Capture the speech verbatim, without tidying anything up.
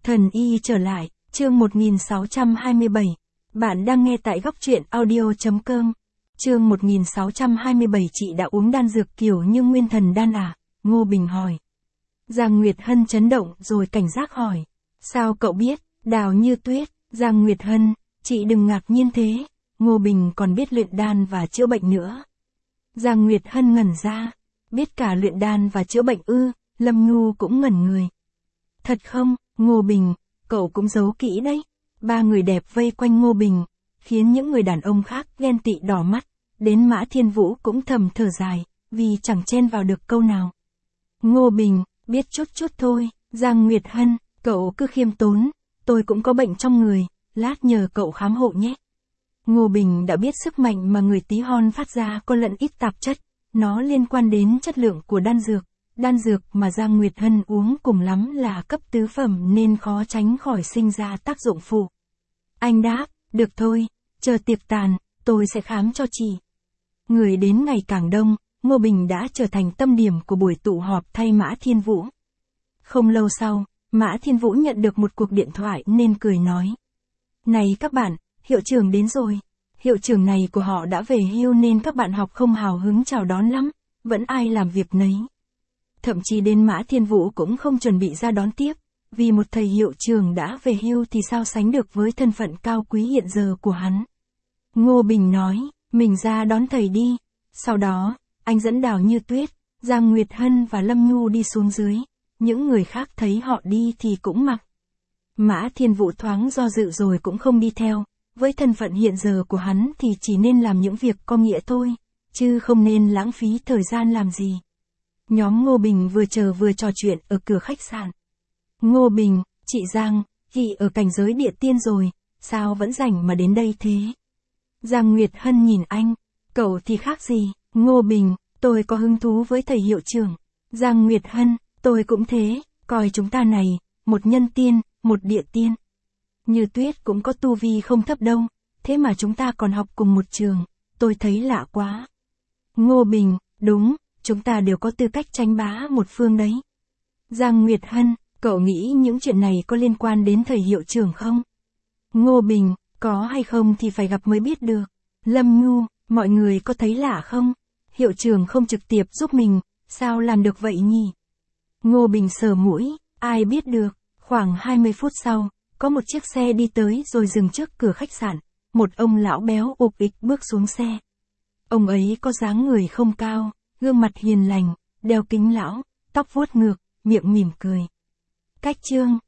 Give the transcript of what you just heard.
Thần y trở lại, chương một nghìn sáu trăm hai mươi bảy. Bạn đang nghe tại góc truyện audio chấm com. Chương một nghìn sáu trăm hai mươi bảy. Chị đã uống đan dược kiểu như nguyên thần đan à? Ngô Bình hỏi. Giang Nguyệt Hân chấn động rồi cảnh giác hỏi. Sao cậu biết? Đào Như Tuyết. Giang Nguyệt Hân, chị đừng ngạc nhiên thế. Ngô Bình còn biết luyện đan và chữa bệnh nữa. Giang Nguyệt Hân ngẩn ra. Biết cả luyện đan và chữa bệnh ư? Lâm Nhu cũng ngẩn người. Thật không, Ngô Bình, cậu cũng giấu kỹ đấy. Ba người đẹp vây quanh Ngô Bình, khiến những người đàn ông khác ghen tị đỏ mắt. Đến Mã Thiên Vũ cũng thầm thở dài, vì chẳng chen vào được câu nào. Ngô Bình, biết chút chút thôi. Giang Nguyệt Hân, cậu cứ khiêm tốn, tôi cũng có bệnh trong người, lát nhờ cậu khám hộ nhé. Ngô Bình đã biết sức mạnh mà người tí hon phát ra có lẫn ít tạp chất, nó liên quan đến chất lượng của đan dược. Đan dược mà Giang Nguyệt Hân uống cùng lắm là cấp tứ phẩm nên khó tránh khỏi sinh ra tác dụng phụ. Anh đáp, được thôi, chờ tiệc tàn, tôi sẽ khám cho chị. Người đến ngày càng đông, Ngô Bình đã trở thành tâm điểm của buổi tụ họp thay Mã Thiên Vũ. Không lâu sau, Mã Thiên Vũ nhận được một cuộc điện thoại nên cười nói. Này các bạn, hiệu trưởng đến rồi. Hiệu trưởng này của họ đã về hưu nên các bạn học không hào hứng chào đón lắm, vẫn ai làm việc nấy. Thậm chí đến Mã Thiên Vũ cũng không chuẩn bị ra đón tiếp, vì một thầy hiệu trưởng đã về hưu thì sao sánh được với thân phận cao quý hiện giờ của hắn. Ngô Bình nói, mình ra đón thầy đi. Sau đó, anh dẫn Đào Như Tuyết, Giang Nguyệt Hân và Lâm Nhu đi xuống dưới. Những người khác thấy họ đi thì cũng mặc. Mã Thiên Vũ thoáng do dự rồi cũng không đi theo. Với thân phận hiện giờ của hắn thì chỉ nên làm những việc có nghĩa thôi, chứ không nên lãng phí thời gian làm gì. Nhóm Ngô Bình vừa chờ vừa trò chuyện ở cửa khách sạn. Ngô Bình, chị Giang, chị ở cảnh giới địa tiên rồi, sao vẫn rảnh mà đến đây thế? Giang Nguyệt Hân nhìn anh, cậu thì khác gì? Ngô Bình, tôi có hứng thú với thầy hiệu trưởng. Giang Nguyệt Hân, tôi cũng thế, coi chúng ta này, một nhân tiên, một địa tiên. Như Tuyết cũng có tu vi không thấp đâu, thế mà chúng ta còn học cùng một trường, tôi thấy lạ quá. Ngô Bình, đúng. Chúng ta đều có tư cách tranh bá một phương đấy. Giang Nguyệt Hân, cậu nghĩ những chuyện này có liên quan đến thầy hiệu trưởng không? Ngô Bình, có hay không thì phải gặp mới biết được. Lâm Nhu, mọi người có thấy lạ không? Hiệu trưởng không trực tiếp giúp mình, sao làm được vậy nhỉ? Ngô Bình sờ mũi, ai biết được. Khoảng hai mươi phút sau, có một chiếc xe đi tới rồi dừng trước cửa khách sạn. Một ông lão béo ục ịch bước xuống xe. Ông ấy có dáng người không cao, gương mặt hiền lành, đeo kính lão, tóc vuốt ngược, miệng mỉm cười. Cách chương